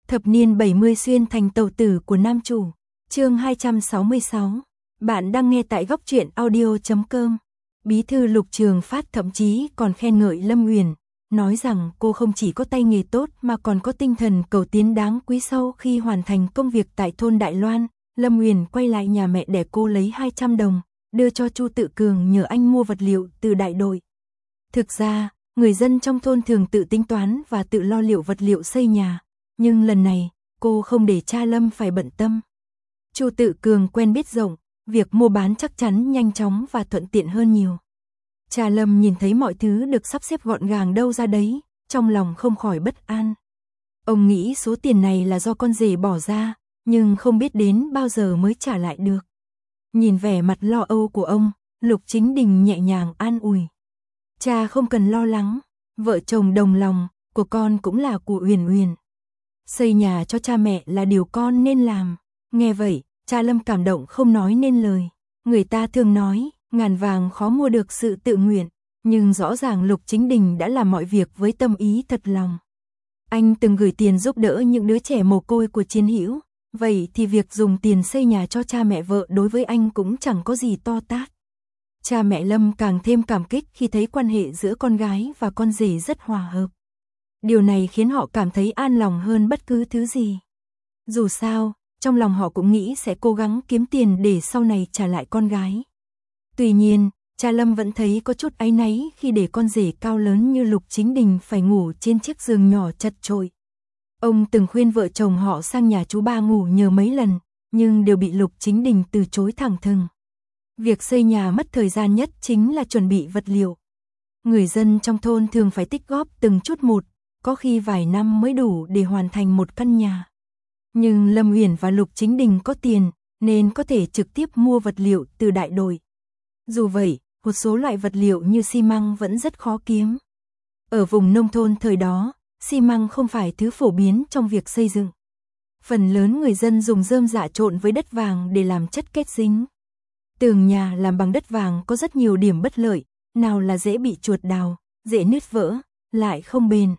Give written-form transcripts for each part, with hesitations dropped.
Thập niên 70 xuyên thành tàu tử của nam chủ. Chương 266. Bạn đang nghe tại góc truyện audio.com. Bí thư Lục Trường Phát thậm chí còn khen ngợi Lâm Uyển, nói rằng cô không chỉ có tay nghề tốt mà còn có tinh thần cầu tiến đáng quý. Sau khi hoàn thành công việc tại thôn Đại Loan, Lâm Uyển quay lại nhà mẹ để cô lấy 200 đồng, đưa cho Chu Tự Cường nhờ anh mua vật liệu từ đại đội. Thực ra, người dân trong thôn thường tự tính toán và tự lo liệu vật liệu xây nhà, nhưng lần này, cô không để cha Lâm phải bận tâm. Chu Tự Cường quen biết rộng, việc mua bán chắc chắn nhanh chóng và thuận tiện hơn nhiều. Cha Lâm nhìn thấy mọi thứ được sắp xếp gọn gàng đâu ra đấy, trong lòng không khỏi bất an. Ông nghĩ số tiền này là do con rể bỏ ra, nhưng không biết đến bao giờ mới trả lại được. Nhìn vẻ mặt lo âu của ông, Lục Chính Đình nhẹ nhàng an ủi. Cha không cần lo lắng, vợ chồng đồng lòng, của con cũng là của Uyển Uyển. Xây nhà cho cha mẹ là điều con nên làm. Nghe vậy, cha Lâm cảm động không nói nên lời. Người ta thường nói, ngàn vàng khó mua được sự tự nguyện, nhưng rõ ràng Lục Chính Đình đã làm mọi việc với tâm ý thật lòng. Anh từng gửi tiền giúp đỡ những đứa trẻ mồ côi của chiến hữu, vậy thì việc dùng tiền xây nhà cho cha mẹ vợ đối với anh cũng chẳng có gì to tát. Cha mẹ Lâm càng thêm cảm kích khi thấy quan hệ giữa con gái và con rể rất hòa hợp. Điều này khiến họ cảm thấy an lòng hơn bất cứ thứ gì. Dù sao, trong lòng họ cũng nghĩ sẽ cố gắng kiếm tiền để sau này trả lại con gái. Tuy nhiên, cha Lâm vẫn thấy có chút áy náy khi để con rể cao lớn như Lục Chính Đình phải ngủ trên chiếc giường nhỏ chật chội. Ông từng khuyên vợ chồng họ sang nhà chú ba ngủ nhờ mấy lần, nhưng đều bị Lục Chính Đình từ chối thẳng thừng. Việc xây nhà mất thời gian nhất chính là chuẩn bị vật liệu. Người dân trong thôn thường phải tích góp từng chút một, có khi vài năm mới đủ để hoàn thành một căn nhà. Nhưng Lâm Uyển và Lục Chính Đình có tiền, nên có thể trực tiếp mua vật liệu từ đại đội. Dù vậy, một số loại vật liệu như xi măng vẫn rất khó kiếm. Ở vùng nông thôn thời đó, xi măng không phải thứ phổ biến trong việc xây dựng. Phần lớn người dân dùng rơm rạ trộn với đất vàng để làm chất kết dính. Tường nhà làm bằng đất vàng có rất nhiều điểm bất lợi, nào là dễ bị chuột đào, dễ nứt vỡ, lại không bền.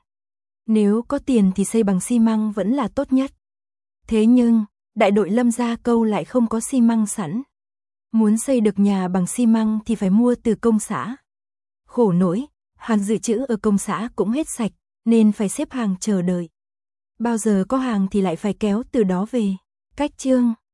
Nếu có tiền thì xây bằng xi măng vẫn là tốt nhất. Thế nhưng, đại đội Lâm Gia Câu lại không có xi măng sẵn. Muốn xây được nhà bằng xi măng thì phải mua từ công xã. Khổ nỗi, hàng dự trữ ở công xã cũng hết sạch, nên phải xếp hàng chờ đợi. Bao giờ có hàng thì lại phải kéo từ đó về. Cách chương